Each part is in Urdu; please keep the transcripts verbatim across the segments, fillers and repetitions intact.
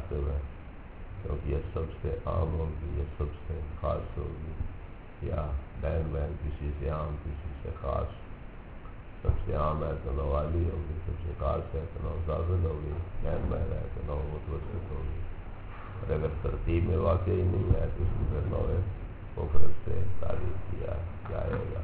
مناسب ہے، کیونکہ یہ سب سے عام ہوگی، یہ سب سے خاص ہوگی، یا بین بین کسی سے عام کسی سے خاص. سب سے عام ہے تو نو عالی ہوگی، سب سے خاص ہے تو نو ظاہر ہوگی، بین بین ہے تو نو متوسط ہوگی. اور اگر ترتیب میں واقعی نہیں ہے تو اس کو پھر نو مفرد سے تعریف کیا جائے گا.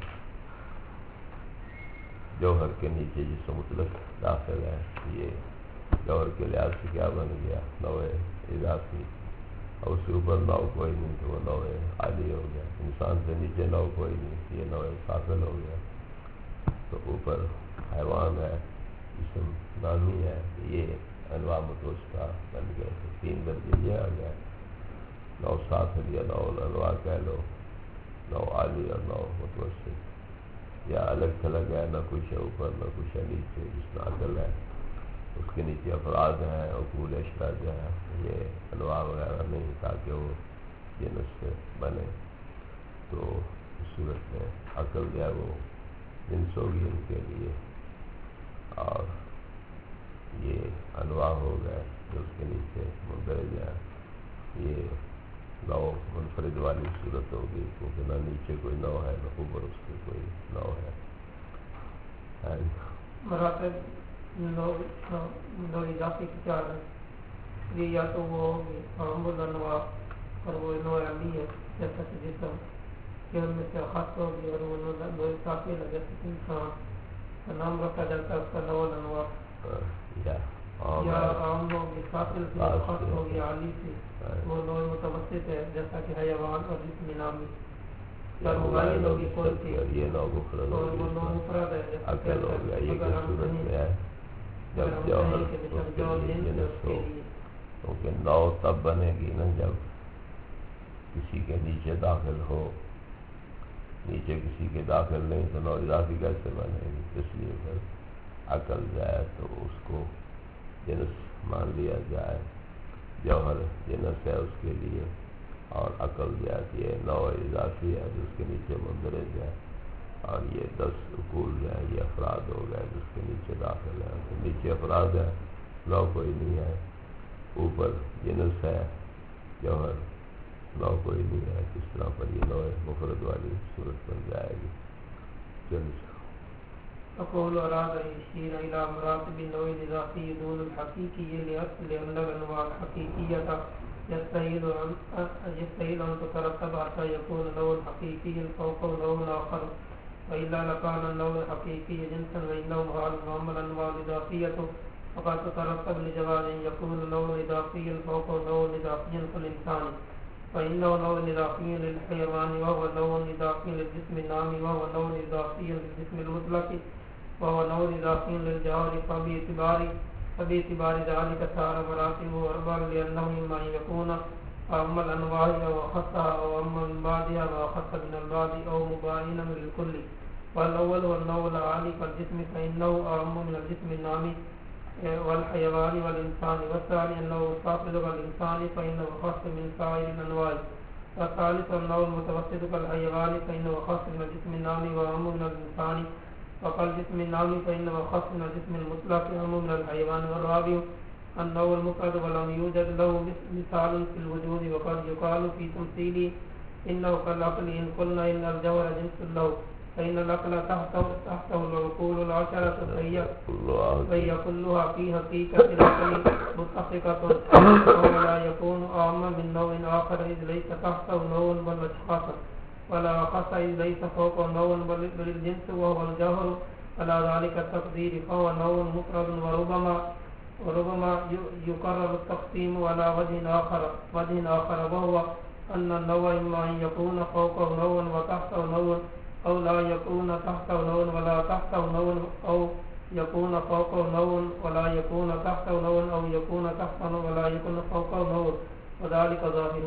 جوہر کے نیچے جس مطلق داخل ہے، یہ جوہر کے لحاظ سے کیا بن گیا؟ نو اضافی. اور اس کے اوپر نو کوئی نہیں تو وہ نو عالی ہو گیا. انسان سے نیچے نو کوئی نہیں، یہ نو ثاقل ہو گیا. تو اوپر حیوان ہے، جسم نامی ہے، یہ انواع متوسطہ بن گئے. تو تین درجے یہ آ گیا، نو ثاقل یا نو انواع کہہ لو، نو عالی اور نو متوسط. یا الگ تھلگ ہے، نہ کچھ ہے اوپر نہ کچھ ہے نیچے. جس میں عقل ہے اس کے نیچے افراد ہیں، عقول اشرج ہیں، یہ انواع وغیرہ نہیں تاکہ وہ جنس سے بنے. تو اس صورت میں عقل جو ہے وہ جنس ہوگی ان کے لیے، اور یہ انواع ہو گئے جو اس کے نیچے مندرج ہیں. یہ نو منفرد والی صورت ہوگی، کیونکہ نہ نیچے کوئی نو ہے نہ اوپر اس کے کوئی نو ہے. مراتب نو نو اضافی کی چار ہے. یہ یا تو وہ ہوگی عام الانواع اور وہ نو علی ہے، جیسا کہ جسم کہ ان میں سے خاص ہوگی، اور وہ نو ثاقل ہے جیسے کہ انسان کا نام رکھا جاتا ہے اس کا نو الانواع. یا عام ہوگی ثاقل سے خاص ہوگی عالی سے، وہ نو متوسط ہے جیسا کہ حیوان اور جسم نامی. اور مبین ہوگی کل کی، یہ نو مفرد اور وہ نو مفرد ہے عقل ہو گیا. یہ کس صورت میں ہے؟ جب جوہر اس کے لیے جنس ہو. کیونکہ نو تب بنے گی نا جب کسی کے نیچے داخل ہو. نیچے کسی کے داخل نہیں تو نو اضافی کیسے بنے گی؟ اس لیے پھر عقل جائے تو اس کو جنس مان لیا جائے. جوہر جنس ہے اس کے لیے، اور عقل جو ہے یہ نو اضافی ہے جو اس کے نیچے مندرج ہے. اور یہ دس عقول جو ہے یہ افراد ہو گئے جس کے نیچے داخل ہے. تو نیچے افراد ہے، نو کوئی نہیں ہے. اوپر جنس ہے جوہر، نو کوئی نہیں ہے. کس طرح پر یہ نو مفرد والی صورت بن جائے گی؟ چلیے. اقول اراد يشير الى مراتب النوع الاضافي دون الحقيقي لاصل ان الانواع الحقيقيه يستحيل ان يستحيل ان تترتب حتى يكون النوع الحقيقي فوق نوع اخر، والا لكان النوع الحقيقي جنسا وانه محال. واما الانواع الاضافيه فقد تترتب لجواز ان يكون النوع الاضافي فوق نوع اضافي كالانسان، فانه نوع اضافي للحيوان وهو نوع اضافي للجسم النامي وهو نوع اضافي للجسم المطلق وهو نوع اضافي للجوهر. فباعتبار فباعتبار ذلك صار مراتبه اربع، لانه اما ان يكون اما الانواع او اخصها او اما من بعضها واخص من البعض او مباينا للكل. والاول هو النوع العالي كالجسم فانه اعم من الجسم النامي والحيوان والانسان. والثاني انه صافد كالانسان فانه خاص من سائر الانواع. والثالث النوع المتوسط كالحيوان فانه خاص من الجسم النامي واعم من الانسان، وكالجسم النامي فانه خاص من الجسم المطلق واعم من الحيوان. والرابع النوع المفرد ولم يوجد له مثال في الوجود، وقد يقال في تمثيله انه كالعقل ان قلنا ان الجوهر جنس له، فإن العقل تحته تحته العقول العشرة فهي كلها في حقيقة العقل متفقة، وهو لا يكون أعم من نوع آخر إذ ليس تحته نوع بل أشخاص، ولا أخص إذ ليس فوق نوع بل الجنس وهو الجوهر. على ذلك التقدير فهو نوع مفرد، وربما وربما يقرر التقسيم على وجه آخر وجه آخر وهو أن النوع إما أن يكون فوقه نوع وتحته نوع، أو لا يكون تحته نوع ولا تحته نوع، أو يكون فوقه نوع ولا يكون تحته نوع، أو يكون تحته نوع ولا يكون فوقه نوع، وذلك ظاهر.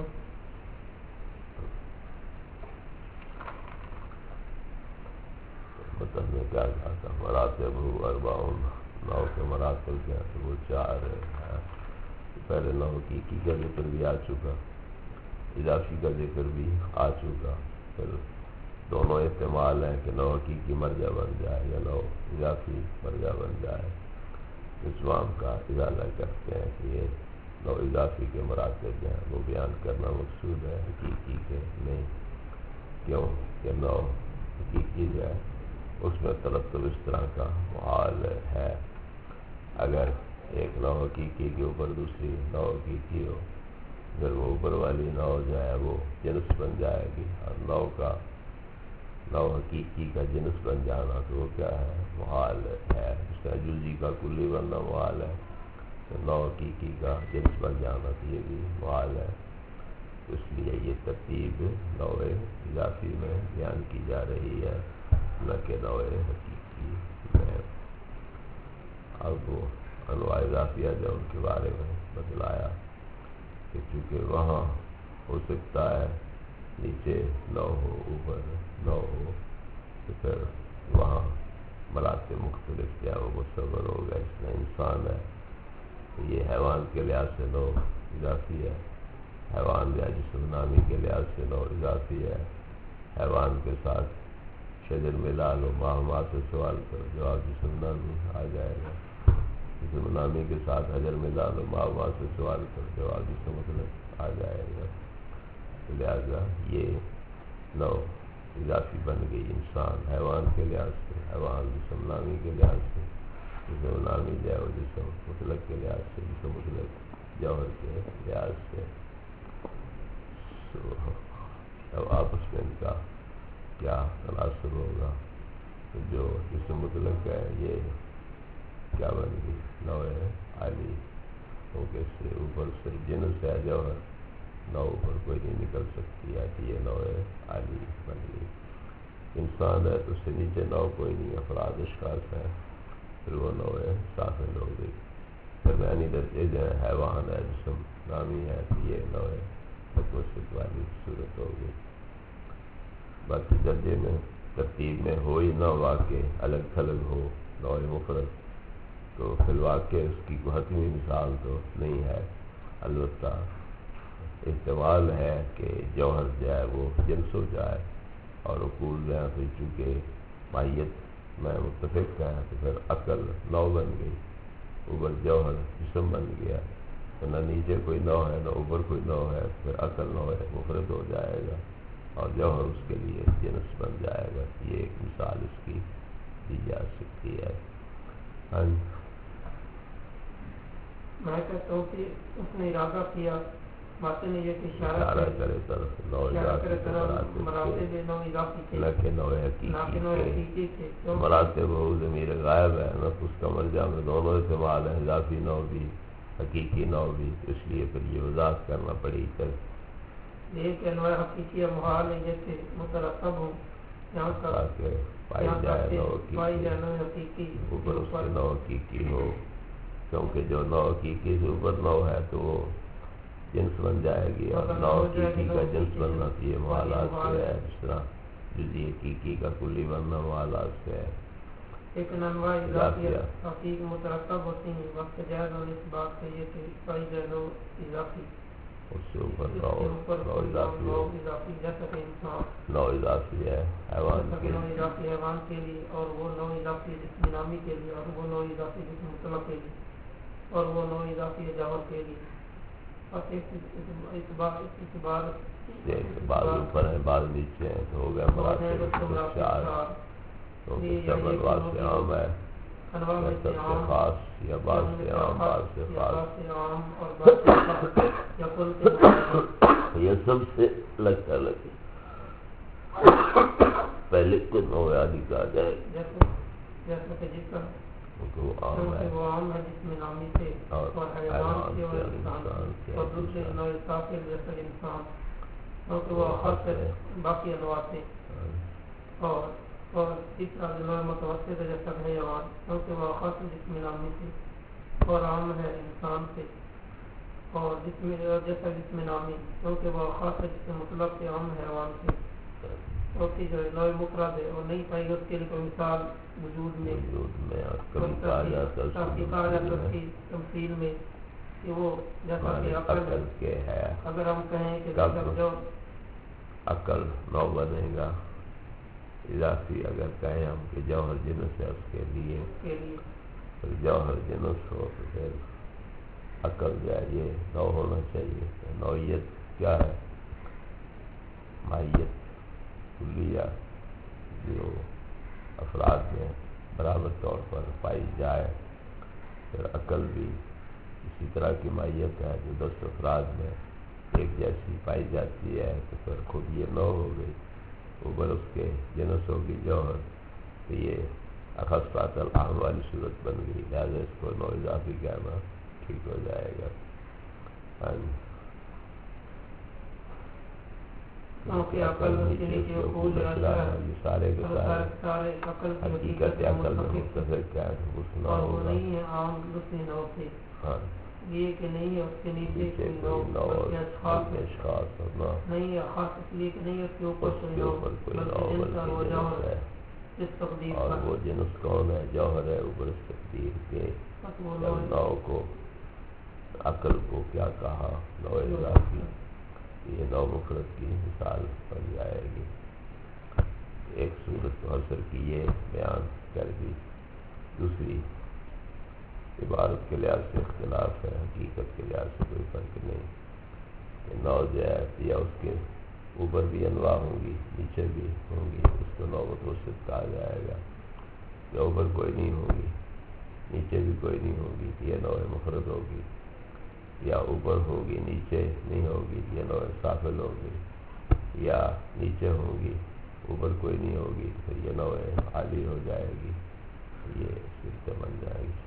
مطلب میں کیا کہا تھا؟ مراتب اربعون، نو کے مراتب کیا تو وہ چار ہے. پہلے نو حقیقی کا ذکر بھی آ چکا، اضافی کا ذکر بھی آ چکا. پھر دونوں احتمال ہیں کہ نو حقیقی مرجع بن جائے یا نو اضافی مرجع بن جائے. اسلام کا ازالہ کرتے ہیں کہ یہ نو اضافی کے مراتب ہیں وہ بیان کرنا مقصود ہے، حقیقی کے نہیں۔ کیوں کہ نو حقیقی جو ہے اس میں ترتب اس طرح کا محال ہے، اگر ایک نو حقیقی کے اوپر دوسری نو حقیقی ہو، پھر وہ اوپر والی نو جو ہے وہ جنس بن جائے گی، اور نو کا نو حقیقی کا جنس بن جانا تو وہ کیا ہے، محال ہے۔ اس کا جزئی کا کلی بننا محال ہے، تو نو حقیقی کا جنس بن جانا تو یہ بھی محال ہے۔ اس لیے یہ ترتیب نو اضافی میں بیان کی جا رہی ہے، نہ کہ نو حقیقی میں۔ اب وہ انواع اضافیہ جو ان کے بارے میں بتلایا کہ چونکہ وہاں ہو سکتا ہے نیچے نو ہو اوپر نو ہو، تو پھر وہاں مراتب مختلف کیا وہ متصور ہوگا۔ اس میں انسان ہے تو یہ حیوان کے لحاظ سے نو اضافی ہے، حیوان یا جسم نامی کے لحاظ سے نو اضافی ہے۔ حیوان کے ساتھ شجر ملا لو، ماہ ماہ سے سوال کرو، جواب جسم نامی آ جائے گا۔ جسم نامی کے ساتھ حجر ملا لو، ماہ ماہ سے سوال کرو، جواب جسم مطلق آ جائے گا۔ لہذا یہ نو اضافی بن گئی انسان حیوان کے لحاظ سے، حیوان جسم نامی کے لحاظ سے، جسم نامی جو ہے وہ جسم مطلق کے لحاظ سے، جسم مطلق جوہر کے لحاظ سے۔ اب آپس میں ان کا کیا تناسب ہوگا، تو جو جسم مطلق ہے یہ کیا بن گئی، نو عالی، کیونکہ اس سے اوپر سے جنس ہے جوہر، نو اوپر کوئی نہیں نکل سکتی ہے کہ یہ نو عالی بن گئی۔ انسان ہے تو اس سے نیچے نو کوئی نہیں، افراد اشخاص ہیں، پھر وہ نو سافل ہو گئی۔ درمیانی درجے جو ہے حیوان ہے، جسم نامی ہے، تو یہ نو متوسط والی صورت ہو گئی۔ باقی درجے میں ترتیب میں ہو ہی نہ واقع الگ تھلگ ہو نو مفرد، تو فی الواقع اس کی کوئی حتمی مثال تو نہیں ہے، البتہ احتمال ہے کہ جوہر جو ہے وہ جنس ہو جائے، اور عقول جو ہے تو چونکہ ماہیت میں متفق ہے تو پھر عقل نو بن گئی، اوپر جوہر جسم بن گیا، تو نہ نیچے کوئی نو ہے نہ اوپر کوئی نو ہے، پھر عقل نو ہے مفرد ہو جائے گا، اور جوہر اس کے لیے جنس بن جائے گا۔ یہ ایک مثال اس کی دی جا سکتی ہے۔ ہاں جی، میں کہتا ہوں کہ اس نے ارادہ کیا باتیں نے یہ کہ اشارہ کرے طرف نو اضافی کے مراتب کے، نو اضافی کے، نہ کہ نو حقیقی کے۔ مراتب ہو ضمیر غائب ہے، نفس کا مرجع میں دونوں استعمال ہے، اضافی نو بھی حقیقی نو بھی، اس لیے پھر یہ وضاحت کرنا پڑی کہ ایک انواع حقیقی محال ہے جیسے مترتب ہو، یہاں تک پائی جائے نو حقیقی اوپر اس کے نو حقیقی ہو، کیونکہ جو نو حقیقی سے اوپر نو ہے تو وہ جنس بن جائے گی، اور نو حقیقی کا جنس بننا تو یہ محالات سے ہے، جس طرح جزئی حقیقی کا کلی بننا محالات سے ہے۔ لیکن انواع اضافیہ حقیق مترتب ہوتی ہیں، وقت جائز اور اس بات سے یہ کہ پائی جائے نو اضافی، اس سے اوپر نو نو اضافی نو اضافی جیسا کہ انسان نو اضافی ہے حیوان کے نو اضافی حیوان کے لیے، اور وہ نو اضافی جسم نامی کے لیے، اور وہ نو اضافی جسم مطلق کے لیے، اور وہ نو اضافی جوہر کے لیے۔ بس اس بار بعض اوپر ہے بعض نیچے ہیں، تو ہو گیا مراتب چار، تو سب انواع سے عام ہے، یا سب سے خاص، یا بعض سے عام بعض سے خاص، یہ سب سے الگ الگ پہلے کو نو عادی کہا جائے، جیسا کہ جس کا وہ عام ہے، وہ عام ہے جس میں نامی سے اور حیوان سے اور انسان سے، اور دوسرے نو اضافی جیسا انسان، کیونکہ وہ خاص ہے باقی انواع سے، اور اور تیسرا نو متوسط ہے جیسا کہ حیوان، کیونکہ وہ خاص جس میں نامی سے، اور عام ہے انسان سے، اور جس میں جیسا جس میں نامی، کیونکہ وہ خاص ہے جس میں مطلب سے عام حیوان سے، کیونکہ جو نو مفرد ہے اور نہیں پائی اس کے لیے کوئی مثال وجود میں، تمثیل میں، کہ وہ جیسا کہ عقل کے ہے، اگر ہم کہیں کہ جو عقل نو بنے گا اضافی، اگر کہیں ہم کہ جوہر جنس ہے اس کے لیے، پھر جوہر جنس ہو تو پھر عقل جو ہے یہ نو ہونا چاہیے. نوعیت کیا ہے؟ ماہیت کلیہ جو افراد میں برابر طور پر پائی جائے. پھر عقل بھی اسی طرح کی ماہیت ہے جو دس افراد میں ایک جیسی پائی جاتی ہے. تو پھر خود یہ نو ہو گئی. اوپر اس کے جنس ہوگی جوہر، تو یہ اخصاص العام والی صورت بن گئی. لہٰذا اس کو نو اضافی کہنا ٹھیک ہو جائے گا. عقل نیچے اوپر اشرا ہے، یہ سارے کے سارے حقیقت عقل میں متفق ہے. اس نو ہوگا. ہاں یہ کہ نہیں ہے اس کے نیچے کوئی نو اشخاص اور نو نہیں ہے، خاص اس لیے کہ نہیں ہے اس کے اوپر کوئی نو بلکہ جنس ہے. اور وہ جنس کون ہے؟ جوہر ہے. اوپر اس تقدیر کے نو کو عقل کو کیا کہا؟ نو اضافی. یہ نو مفرد کی مثال بن جائے گی. ایک صورت حاصل کی یہ بیان کر دی. دوسری عبارت کے لحاظ سے اختلاف ہے، حقیقت کے لحاظ سے کوئی فرق نہیں. کہ نو جو ہے یا اس کے اوپر بھی انواع ہوں گی، نیچے بھی ہوں گی، اس کو نو متوسط کہا جائے گا. یا اوپر کوئی نہیں ہوگی، نیچے بھی کوئی نہیں ہوگی، یہ نو مفرد ہوگی. یا اوپر ہوگی نیچے نہیں ہوگی، یہ نو سافل ہوگی. یا نیچے ہوگی اوپر کوئی نہیں ہوگی، پھر یہ نو عالی ہو جائے گی. یہ صورتیں بن جائے گی.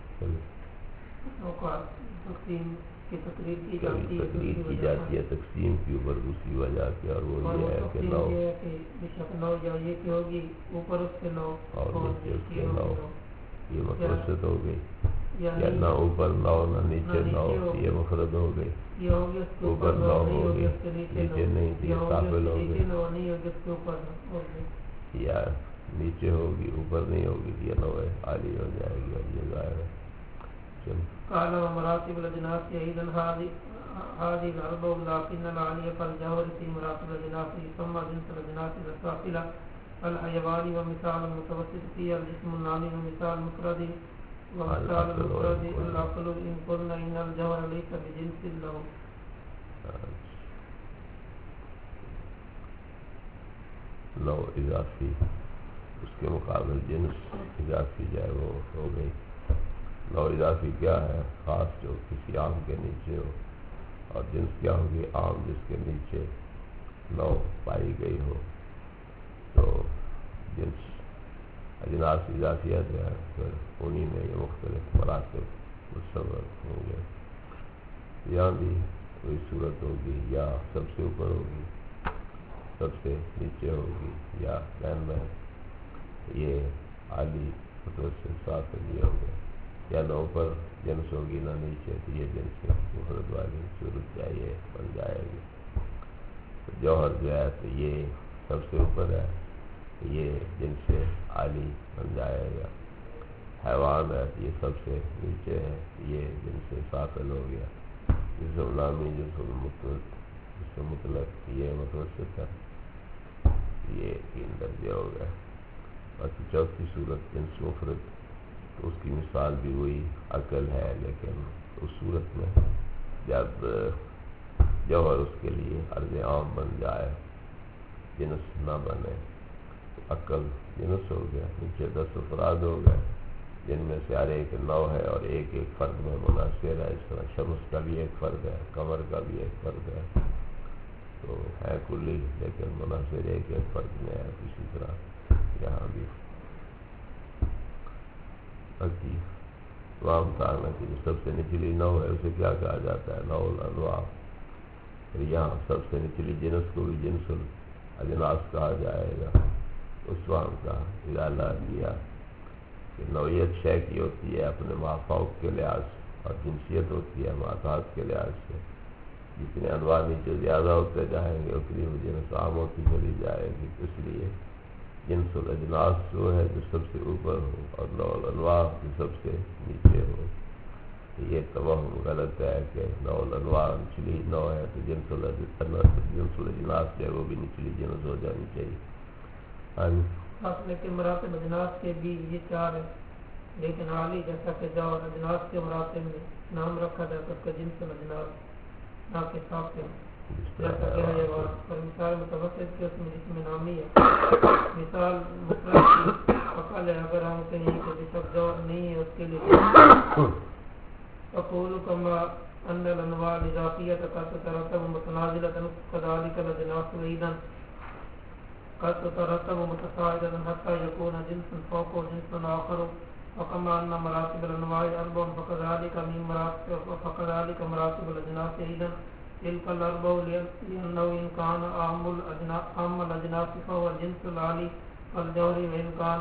تقسیم کی تقریر کی کبھی تقریر کی جاتی ہے تقسیم کی اوپر دوسری وجہ سے، اور وہ یہ ہے کہ نو نو یا یہ کی ہوگی اوپر اس کے نو اور نیچے اس کے نو. یہ متوسط ہو گئی. یا نہ اوپر نو نہ نیچے نو، یہ مفرد ہو گئی. اوپر نو ہوگی نیچے نہیں، یہ سافل ہو گئی. یا نیچے ہوگی اوپر نہیں ہوگی، یہ نو عالی ہو جائے گی. اور یہ ظاہر ہے. قال ومراتب الاجناس ايضا هذه هذه الاربع لكن العاليه فالجوهر في مراتب الاجناس ثم جنس الاجناس السافله الحيوان ومثال المتوسط فيها الجسم النامي ومثال مفرد ومثال المفرد العقل ان قلنا ان الجوهر ليس بجنس له. نو اضافی اس کے مقابل جنس اضافی جو ہے وہ ہو گئی. نو اضافی کیا ہے؟ خاص جو کسی عام کے نیچے ہو. اور جنس کیا ہوگی؟ عام جس کے نیچے نو پائی گئی ہو. تو جنس اجناس اضافیہ جو ہے پھر انہی میں یہ مختلف مراتب متصور ہوں گے. یہاں بھی کوئی صورت ہوگی، یا سب سے اوپر ہوگی، سب سے نیچے ہوگی، یا بین میں یہ عالی متوسط سافل یہ ہوگا. یا نہ اوپر جنس ہوگی نہ نیچے، تو یہ جنس مفرد والی صورت چاہیے بن جائے گی. جوہر جو ہے تو یہ سب سے اوپر ہے، یہ جنس عالی بن جائے گا. حیوان ہے تو یہ سب سے نیچے ہے، یہ جنس سافل ہو گیا. جسم نامی جسم مطلق جسم مطلق یہ متوسط ہے، یہ تین درجے ہو گئے. باقی چوتھی صورت جنس مفرد، تو اس کی مثال بھی وہی عقل ہے، لیکن اس صورت میں جب جوہر اس کے لیے عرض عام بن جائے، جنس نہ بنے، تو عقل جنس ہو گیا. نیچے دس افراد ہو گئے جن میں سے ہر ایک نو ہے اور ایک ایک فرد میں منحصر ہے. اس طرح شمس کا بھی ایک فرد ہے، قمر کا بھی ایک فرد ہے. تو ہے کلی لیکن منحصر ایک ایک فرد میں ہے. اسی طرح یہاں بھی باقی تمام تعالیٰ کی جو سب سے نچلی نو ہے اسے کیا کہا جاتا ہے؟ نو الانواع. پھر یہاں سب سے نچلی جنس کو بھی جنس الاجناس کہا جائے گا. اس وقت کا ادالہ کیا کہ نوعیت شے کی ہوتی ہے اپنے مافوق کے لحاظ سے، اور جنسیت ہوتی ہے معطات کے لحاظ سے. جتنے انواع نیچے زیادہ ہوتے جائیں گے اتنی وہ جنس عام ہوتی چلی جائے گی. اس لیے جنس الاجناس جو ہے جو سب سے اوپر ہو، اور نو الانواع جو سب سے نیچے ہو. یہ توہم غلط ہے کہ نو الانواع نچلی نو ہے تو جنس الاجناس جو ہے وہ بھی نچلی جنس ہو جانی چاہیے. اصل کے مراتب اجناس کے بھی یہ چار ہیں. لیکن عالی جیسا کہ جوہر اجناس کے مراتب میں نام رکھا جاتا اس کا جنس الاجناس نہ کہ صافل جیسا کہ حیوان، اور مثال متوسط کے اس میں جس میں نامی ہے مثال مفرد کی فقل ہے اگر ہم کہیں کہ جس وقت جوہر نہیں ہے اس کے لیے فقول کما ان الانواع الاضافیت قد تترتب متنازلة كذلك الاجناس وإذا قد تترتب متصاعدا حتى يكون جنس فوق جنس آخر وكما أن مراتب الأنواع أربع فكذلك من مراتب فكذلك مراتب الأجناس أيضا تلك الأربع لأنه إن كان أعم الأجناس فهو الجنس العالي والجوهر وإن كان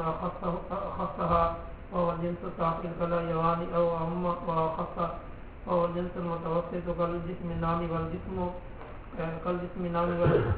أخصها فهو الجنس الصافي كالحيوان أو أعم وأخص فهو الجنس المتوسط كالجسم النامي والجسم كالجسم النامي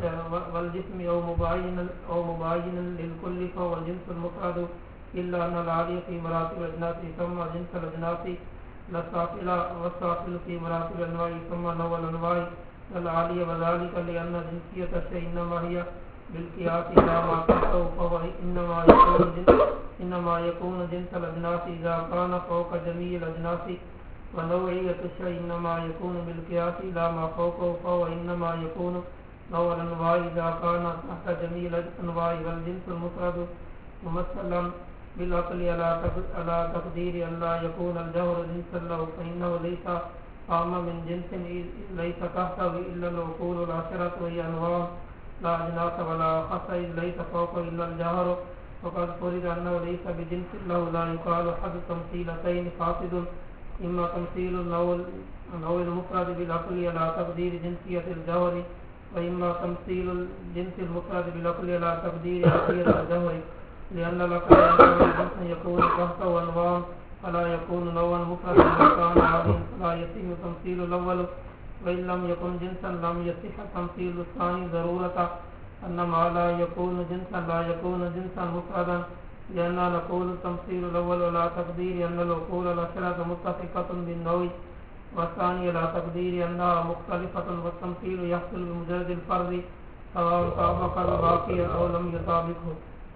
والجسم أو مباين أو مباين للكل فهو الجنس المفرد إلا أن العالي في مراتب الأجناس يسمى جنس الأجناس الصافل والصافل في مراتب الأنواع يسمى نوع الأنواع العالية وذلك لأن جنسية الشيء إنما هي بالقياس إلى ما تحته فهو إنما يكون جنس إنما يكون جنس الأجناس إذا كان فوق جميع الأجناس ونوعية الشيء إنما يكون بالقياس إلى ما فوقه فهو إنما يكون نوع الأنواع إذا كان تحت جميع الأنواع والجنس المفرد ممثلا بالعقل على تقدير أن لا يكون الجوهر جنسا له فإنه ليس أعم من جنس ليس تحته إلا العقول العشرة وهي أنواع لا أجناس ولا خص ليس فوق إلا الجوهر وقد فرض أنه ليس بجنس له لا يقال أحد تمثيلتين فاسد إما تمثيل النوع المفرد بالعقل على تقدير جنسية الجوهر وإما تمثيل الجنس المفرد بالعقل على تقدير عقلية الجوهر لأن العقل عندما يكون تحته أنواع فلا يكون نوعا مفردا وكان عاليا فلا يصح تمثيل الأول وإن لم يكن جنسا لم يصح تمثيل الثاني ضرورة أن ما لا يكون جنسا لا يكون جنسا مفردا لأننا نقول تمثيل الأول على تقدير أن العقول العشرة متفقة بالنوع والثاني على تقدير أنها مختلفة والتمثيل يحصل بمجرد الفرد سواء طابق الباقي أو لم يطابقه.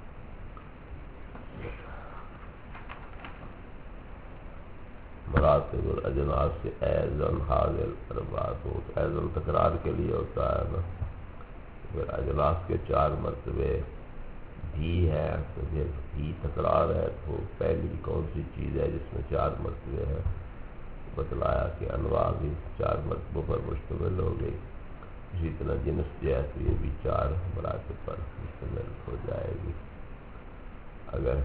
مراتب الاجناس سے ایزن حاضر اربعات ہوتا ہے، ایزن تکرار کے لیے ہوتا ہے نا. پھر اجناس کے چار مرتبے بھی ہے تو پھر بھی تکرار ہے تو پہلی کون سی چیز ہے جس میں چار مرتبے ہے؟ بتلایا کہ انواع بھی چار مرتبوں پر مشتمل ہو گئی. اسی طرح جنس جو ہے تو یہ بھی چار مراتب پر مشتمل ہو جائے گی. اگر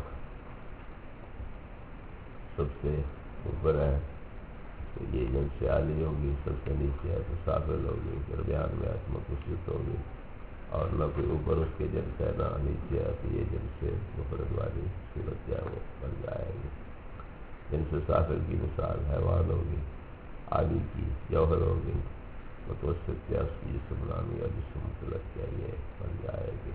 سب سے اوپر ہے تو یہ جنس عالی ہوگی، سب سے نیچے ہے تو صافل ہوگی، درمیان میں ہے تو متوسط ہوگی، اور نہ کوئی اوپر اس کے جنس ہے نہ نیچے ہے تو یہ جنس مفرد والی صورت جو ہے وہ بن جائے گی. جنس صافل کی مثال حیوان ہوگی، عالی کی جوہر ہوگی، متوسط کیا اس کی جسم نامی یا جسم مطلق کیا یہ بن جائے گی.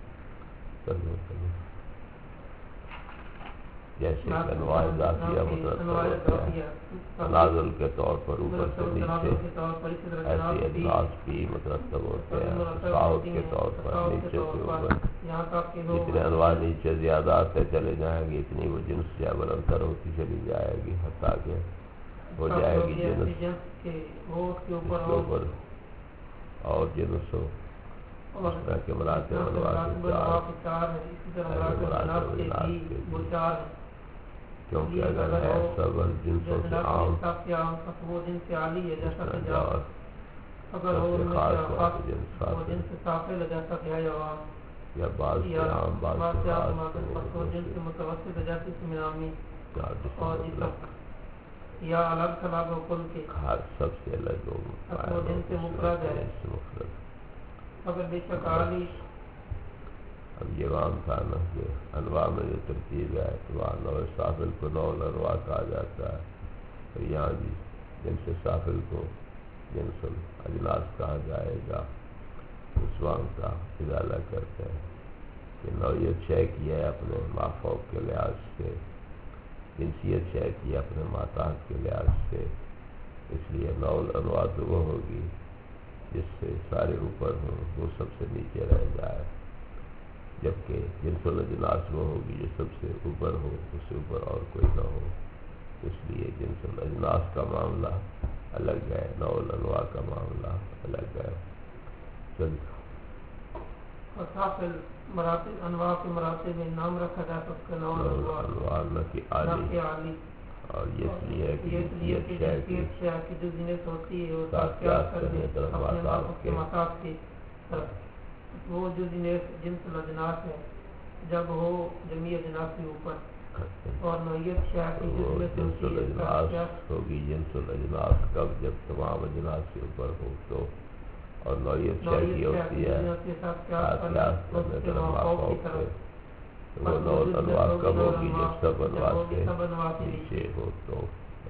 جیسے کہ انواع ذاتیہ مترتب ہوتے ہیں تنازل کے طور پر اوپر سے نیچے، ایسے اجناس بھی مترتب ہوتے ہیں تفاوت کے طور پر نیچے سے اوپر. جتنے انواع نیچے زیادہ آتے چلے جائیں گے اتنی وہ جنس یا بلندتر ہوتی چلی جائے گی حتیٰ کہ ہو جائے گی جنس کے اوپر اور جنس ہو. اس طرح کے مراتب انواع کے چار مراتب اجناس کے چار، کیونکہ اگر ہے سب جنسوں سے عام وہ جنس عالی ہے جیسا کہ جوہر، اگر وہ جنس صافل ہے جیسا کہ حیوان، یا بعض سے عام بعض سے خاص وہ جنس متوسط ہے جیسے اسم نامی اور جسم یا الگ سلاب و کل کے ہر سب سے الگ ہو وہ جنس مفرد ہے. اگر بے شک عالی اب یہ عام تھا نا کہ انواع میں جو ترتیب ہے تو وہاں نوع صافل کو نوع الانواع کہا جاتا ہے، اور یہاں بھی جنس صافل کو جنس الاجناس کہا جائے گا. اس وقت کا ازالہ کرتے ہیں کہ نوعیت شے کی ہے اپنے مافوق کے لحاظ سے، جنسیت شے کی ہے اپنے ماتحت کے لحاظ سے. اس لیے نوع الانواع تو وہ ہوگی جس سے سارے اوپر ہوں وہ سب سے نیچے رہ جائے. جبکہ جنس الاجناس وہ ہوگی جو سب سے اوپر ہو، اس سے اوپر اور کوئی نہ ہو. اس لیے جنس الاجناس کا معاملہ الگ ہے، نوع الانواع کا معاملہ الگ ہے. چل حاصل مراتب انواع کے مراتب میں نام رکھا جاتا اس کا نوع الانواع نہ کہ عالی، اور یہ اس لیے ہے کہ جنسیت شے کی جو جنس ہوتی ہے وہ ساتھ قیاس کرنے طرف ماساف کے مساف کی طرف، وہ جو جنس جنس الاجناس ہے جب ہو جمعی اجناس کے اوپر، اور نوعیت شے کی جو جنس الاجناس ہوگی جنس الاجناس کب جب تمام اجناس کے اوپر ہو تو، اور نوعیت شے کی ہوتی ہے ساتھ قیاس کرنے طرف ماساف کے، وہ نوع الانواع کب ہوگی جب سب انواع سے نیچے ہو تو.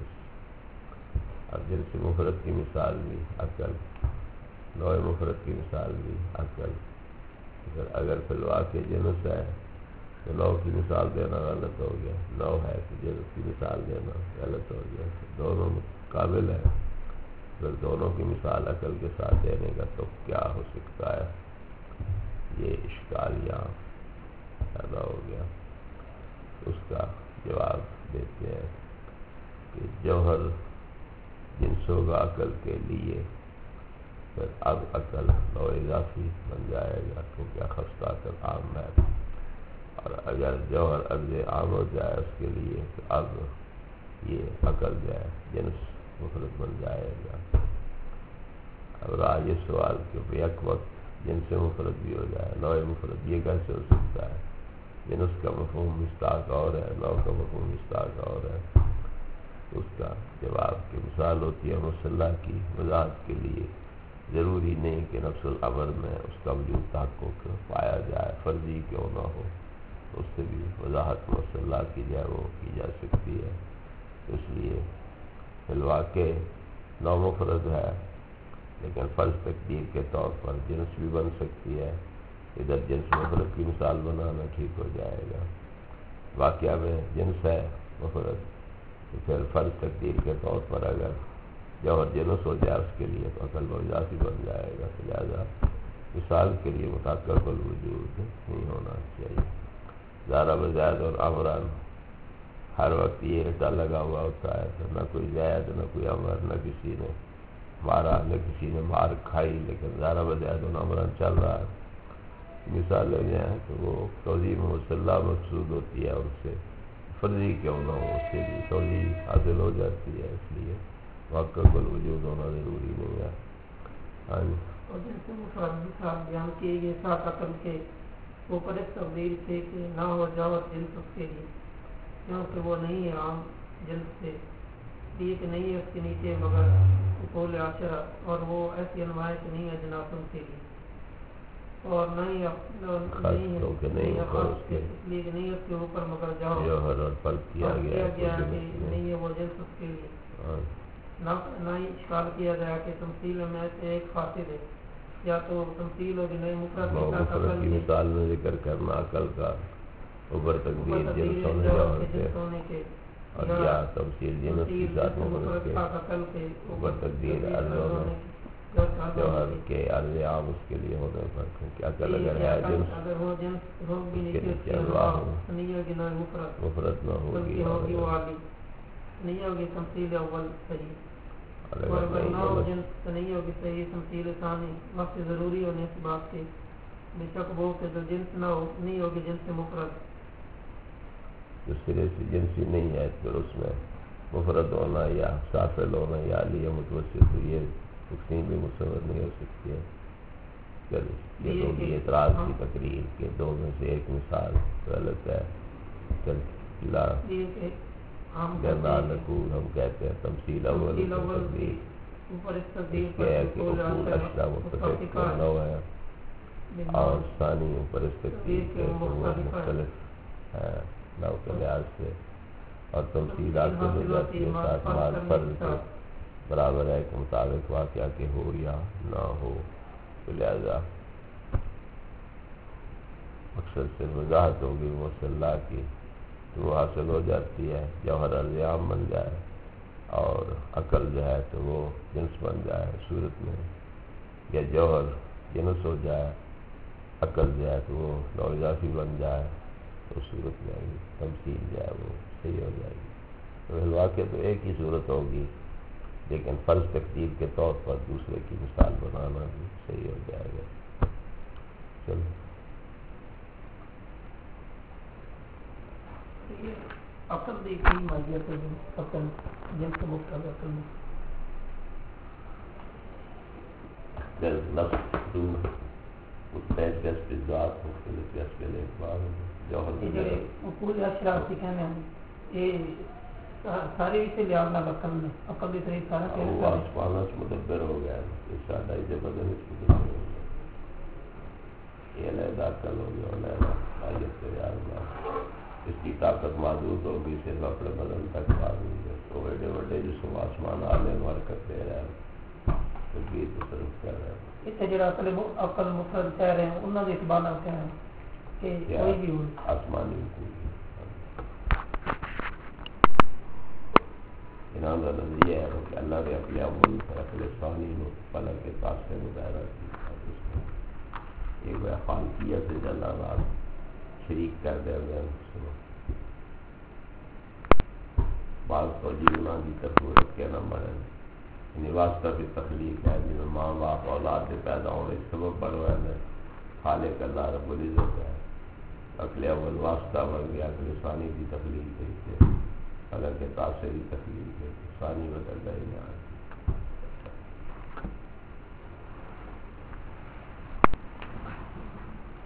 اب جنس مفرد کی مثال بھی عقل، نوع مفرد کی مثال بھی عقل. اگر فی الواقع جنس ہے تو نوع کی مثال دینا غلط ہو گیا، نوع ہے تو جنس کی مثال دینا غلط ہو گیا. دونوں قابل ہے، اگر دونوں کی مثال عقل کے ساتھ دینے کا تو کیا ہو سکتا ہے؟ یہ اشکال یہاں پیدا ہو گیا. اس کا جواب دیتے ہیں کہ جوہر جنس ہوگا عقل کے لیے، پھر اب عقل نوع اضافی بن جائے گا کیونکہ اخذ عقل عام ہے. اور اگر جوہر عرض عام ہو جائے اس کے لیے تو اب یہ عقل جو ہے جنس مفرد بن جائے گا. اب رہا یہ سوال کہ یک وقت جنس مفرد بھی ہو جائے، نوع مفرد، یہ کیسے ہو سکتا ہے؟ جنس کا مفہوم مشتاق اور ہے، نوع کا مفہوم مشتاق اور ہے. اس کا جواب کی مثال ہوتی ہے مصلح کی وضاحت کے لیے ضروری نہیں کہ نفس الامر میں اس کا وجود تحقق پایا جائے، فرضی کیوں نہ ہو، اس سے بھی وضاحت مصلح کی جائے وہ کی جا سکتی ہے. اس لیے فی الواقع نوع مفرد ہے لیکن فرض تقدیر کے طور پر جنس بھی بن سکتی ہے. ادھر جنس مفرد کی مثال بنانا ٹھیک ہو جائے گا. واقعہ میں جنس ہے مفرد تو پھر فرض تقدیر کے طور پر اگر جوہر جنس ہو جائے اس کے لیے تو عقل و اضافی بن جائے گا. لہٰذا مثال کے لیے متحقق الوجود نہیں ہونا چاہیے. ضرب زید اور عمران ہر وقت یہ الٹا لگا ہوا ہوتا ہے، تو نہ کوئی زید نہ کوئی عمر، نہ کسی نے مارا نہ کسی نے مار کھائی، لیکن ضرب زید اور عمران چل رہا ہے. مثال لے جائیں تو وہ توضیح مصلح مقصود ہوتی ہے، اس سے فرضی کیوں نہ ہو اس سے بھی توضیح حاصل ہو جاتی ہے. اس لیے محقق الوجود ہونا ضروری نہیں ہے. ہاں جی. اور جیسے مفرد صاحب بیان کیے گئے ساتھ عقل کے اوپر اس تبدیل سے کہ نہ ہو جاؤ جنس اس کے لیے، کیونکہ وہ نہیں ہے عام جنس سے، لیے کہ نہیں ہے اس کے نیچے مگر اصول عشرہ، اور وہ ایسی انواع کہ نہیں ہے جناسوں کے لیے، اور نہیں نہیں ہے اس لیے کہ نہیں اس کے اوپر مگر جاؤ جوہر اور فرق کیا گیا گیا کہ نہیں ہے وہ جنس اس کے لیے. نہ ہی اشکال کیا گیا کہ تمثیل میں سے ایک فاصل ہے، یا تو تمثیل ہوگی نہیں مفرد کی مثال میں ذکر کرنا عقل کا اوپر تقدیر جنس ہونے کے، اور یا تمثیل جنس کی ذات مفرد کے اوپر تقدیر عرض ہونے جوہر کے عرض عام اس کے لیے ہونے پر، کیونکہ عقل اگر ہے جنس اس کے نیچے انواع ہو مفرد نہ ہوگی نہیں ہوگی تمثیل اول صحیح، اور اگر نہ ہو جنس نہیں ہوگی صحیح تمثیل ثانی، وقت ضروری ہونے اس بات کے بے شک وہ کہ جو جنس نہ ہو نہیں ہوگی جنس مفرد، جو سرے سے جنسی نہیں ہے پھر اس میں مفرد ہونا یا سافل ہونا یا علی یا متوسط تو یہ تقسیم بھی مصور نہیں ہو سکتی ہے. چل یہ تو بھی اعتراض کی تقریر کے دو میں سے ایک مثال غلط ہے. چل لا نقول ہم کہتے ہیں تمثیل اول تقدیر کے ہے کہ اصول اشرا متفق نو ہے، اور ثانی اوپر اس تقدیر کے مختلف ہے نو کے لحاظ سے، اور تمثیل آپ کو ہو جاتی ہے ساتھ مال فرض کے برابر ہے کہ مطابق واقعہ کے ہو یا نہ ہو. تو لہذا مقصد سے وضاحت ہوگی مصلح کی تو وہ حاصل ہو جاتی ہے، جوہر عرض عام بن جائے اور عقل جو ہے تو وہ جنس بن جائے. صورت میں یا جوہر جنس ہو جائے عقل جو ہے تو وہ نو اضافی بن جائے تو صورت میں آئی تمثیل جو ہے وہ صحیح ہو جائے گی. تو واقع تو ایک ہی صورت ہوگی لیکن فرض تقدیر کے طور پر دوسرے کی مثال بنانا بھی صحیح ہو جائے گا. چلو عقل دی کی ماہیت ہے عقل جن سے مختلف عقل میں در نفس دون اتنے جس پہ ذات مختلف جس پہ اعتبار جوہر یہ جو اصول اشراف سے کہنے ہیں یہ سارے اسے لحاظ نہ عقل میں عقل بھی صحیح سارا کہنے وہ آسمانہ سے مدبر ہو گیا ہے سادہ ہی بدن اس مدبر ہو گیا یہ علیحدہ عقل ہو گیا علیحدہ آیت سے ریاض اس کی طاقت محدود ہوگی صرف اپنے بدن تک محدود ہے. تو بڑے بڑے جسم آسمان آلے حرکت دے رہے ہیں تدبیر تصرف کر رہے ہیں. اتنے جڑا عقل عقل مفرد کہہ رہے ہیں انہوں نے اعتبار نہ کہہ رہے ہیں کہ کوئی بھی ہو آسمانی حکومت انہوں کا نظریہ ہے کہ اللہ نے اپنے اول اپنے ثانی کو فلک کے پاس سے مظاہرہ کی ایک بڑا خالقیت سے جل آباد شریک کر دے گئے بعض توجیہ کی تفورت کے نمبر ہے یعنی واسطہ کی تخلیق ہے جن میں ماں باپ اولاد سے پیدا ہونے سبب بڑھ ہے خالق اللہ رب العزت ہے. عقل اول واسطہ بن گیا عقل ثانی کی تخلیق ہے فلک کے تاثری تخلیق ہے ثانی بدل گئی نہ